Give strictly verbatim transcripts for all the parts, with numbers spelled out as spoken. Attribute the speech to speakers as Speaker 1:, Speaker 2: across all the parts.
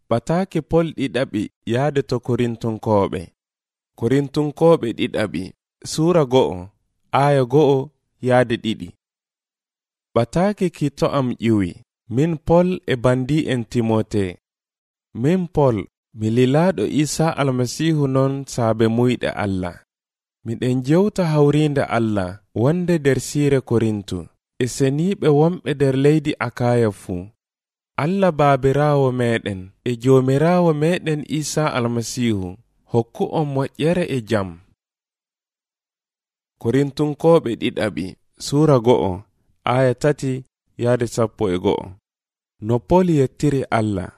Speaker 1: Ɓataake Pol ɗiɗaɓi yaade to Korintunkoɓe. Korintunkoɓe ɗiɗaɓi Suura go'o aya go'o yaade ɗiɗi. Ɓataake kitto am ƴiwi, min Pol e bandi en Timote. Min Pol, mi lilaaɗo Isa Almasihu non saabe muyɗe Allah. Miɗen jewta hawrinde Allah wonde nder siire Korintu, e seniiɓe wonɓe nder leydi Akaya fuu. Allah Baabiraawo meɗen e Joomiraawo meɗen Isa Almasihu hokku on moƴƴere e jam. Korintunkoɓe ɗiɗaɓi Suura go'o aya tati yaade sappo e go'o. No Pol yettiri Allah.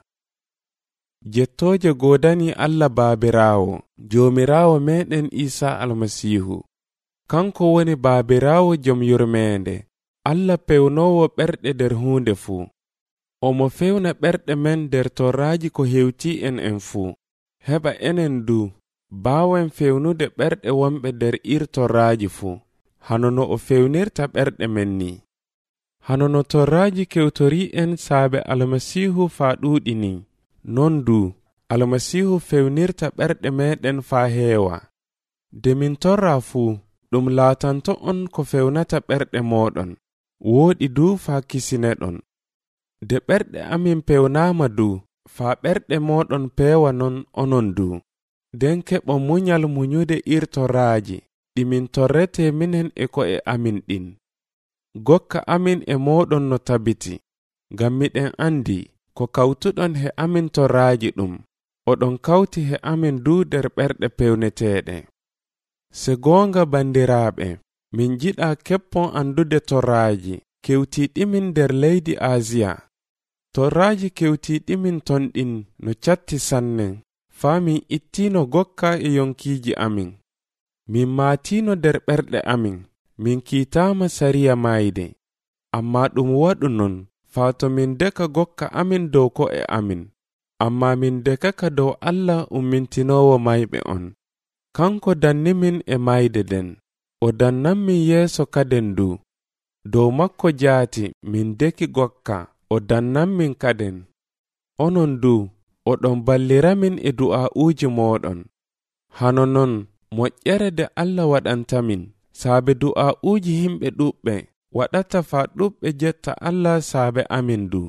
Speaker 1: Jettooje godani Allah Baabiraawo, Joomiraawo meɗen Isa Almasihu. Kanko woni Baabiraawo jom yurmeende, Allah pewnowo ɓerɗe nder huunde fuu. Omo fewna ɓerɗe men nder torraaji ko hewti en en fuu, heɓa enen du baawen fewnude ɓerɗe wonɓe nder ir torraaji fuu, hano no o fewnirta ɓerɗe men ni. Hano no torraaji kewtori en saabe Almasihu faa ɗuuɗi ni, non du Almasihu fewnirta ɓerɗe meɗen faa heewa. De min torra fuu, ɗum laatanto on ko fewnata ɓerɗe moɗon, wooɗi du faa kisineɗon. De ɓerɗe amin pewnaama du, faa ɓerɗe moɗon peewa non onon du. Den keɓon munyal munyude ir torraaji, ɗi min torrete minen e ko'e amin ɗin. Gokka amin e moɗon no tabiti, ngam miɗen andi ko kawtuɗon he amin torraaji ɗum, oɗon kawti he amin du nder ɓerɗe pewneteeɗe. Se goonga bandiraaɓe, min jiɗa keppon andude torraaji kewtiiɗimin nder leydi Asiya. Torraaji kewtiiɗimin ton ɗin no catti sannen, faa min ittino gokka e yonkiiji amin. Min maatino nder ɓerɗe amin, min kiitaama sariya maayde, amma ɗum waɗu non faa to min deka gokka amin dow ko'e amin, amma min dekaka dow Allah ummintinowo mayɓe on. Kanko dannimin e mayde den, o dannanmin yeeso kaden du. Dow makko jaati min deki gokka, o dannanmin kaden. Onon du, oɗon balliramin e du'a'uuji moɗon. Hano non, moƴƴere de Allah waɗantamin, saabe du'a'uuji himɓe ɗuɓɓe, waɗata faa ɗuɓɓe jetta Allah saabe amin du.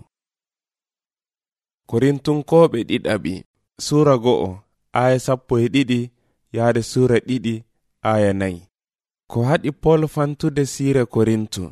Speaker 1: Korintunkoɓe ɗiɗaɓi Suura go'o aya sappo e ɗiɗi yaade suura ɗiɗi aya nayi. Ko haɗi Pol fantude siire Korintu.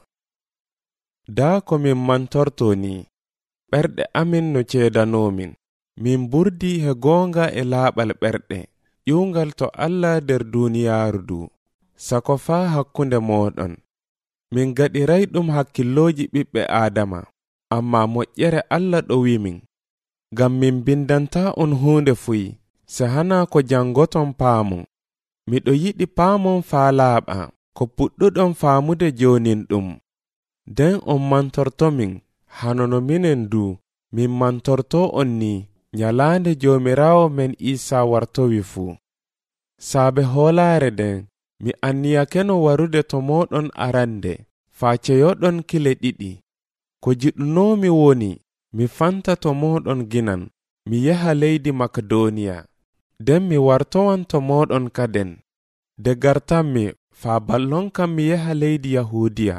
Speaker 1: Daa ko min mantorto ni, ɓerɗe amin no ceedanomin. Min burdi he goonga e laaɓal ɓerɗe, ƴuwngal to Allah nder duuniyaaru du, sako faa hakkunde mooɗon. Min gaɗiray ɗum hakkillooji ɓiɓɓe Aadama, amma moƴƴere Allah ɗo wimin. Ngam min bindanta on huunde fuyi, se hana ko jangoton paamu. Miɗo yiɗi paamon faa laaɓa, ko puɗɗuɗon faamude joonin ɗum. Den on mantortomin, hano no minen du, min mantorto on ni, nyalaande Joomiraawo men Isa wartowi fuu. Saabe hoolaare den, mi anniyakeno warude to moɗon arande, faa ceyoɗon kile ɗiɗi. Ko jiɗunoomi woni, mi fanta to moɗon ginan, mi yaha leydi Makedoniya, den mi wartowan to moɗon kaden. De gartanmi faa ballon kam mi yaha leydi Yahudiya.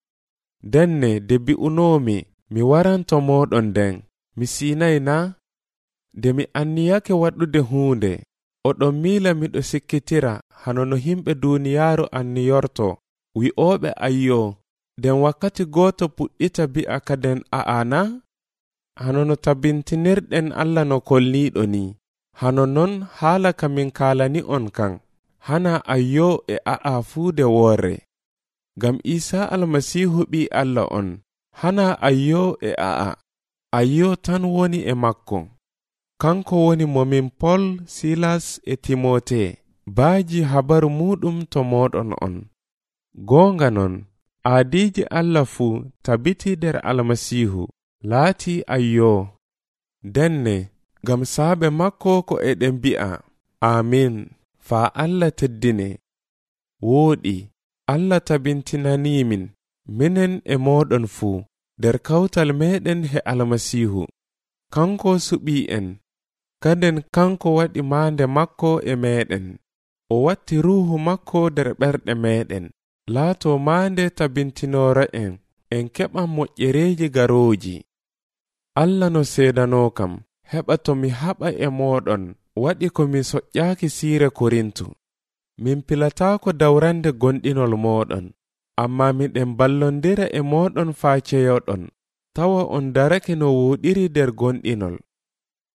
Speaker 1: Denne de bi'unoomi mi waran to moɗon den, mi siinay na? De mi anniyake waɗude huunde, oɗon miila miɗo sikkitira hano no himɓe duuniyaaru anniyorto, wi'ooɓe ayyo, den wakkati gooto puɗɗita bi'a kaden a'ana? Hano no tabintinirɗen Allah no kolniiɗo ni, hano non haala ka min kaalani on kan, hana ayyo e a'a fuude woore. Ngam Isa Almasihu ɓii Allah on, hana ayyo e a'a, ayyo tan woni e makko. Kanko woni mo min Pol, Silas e Timote baaji habaru muɗum to moɗon on. Goonga non, aadiiji Allah fuu tabiti nder Almasihu, laati ayyo. Denne, ngam saabe makko ko eɗen bi'a, amin, faa Allah teddine. Wooɗi, Allah tabintinanimin, minen e moɗon fuu, nder kawtal meɗen he Almasihu. Kanko suɓii en, kaden kanko waɗi maande makko e meɗen, o watti ruuhu makko nder ɓerɗe meɗen, laato maande tabintinore en, en keɓan moƴƴereeji garooji. Allah no seedano kam, heɓa to mi haɓa e moɗon, waɗi ko mi soƴƴaaki siire Korintu. Min pilataako dawrande gonɗinol moɗon, amma miɗen ballondira e moɗon faa ceyoɗon, tawa on darake no woɗiri nder gonɗinol.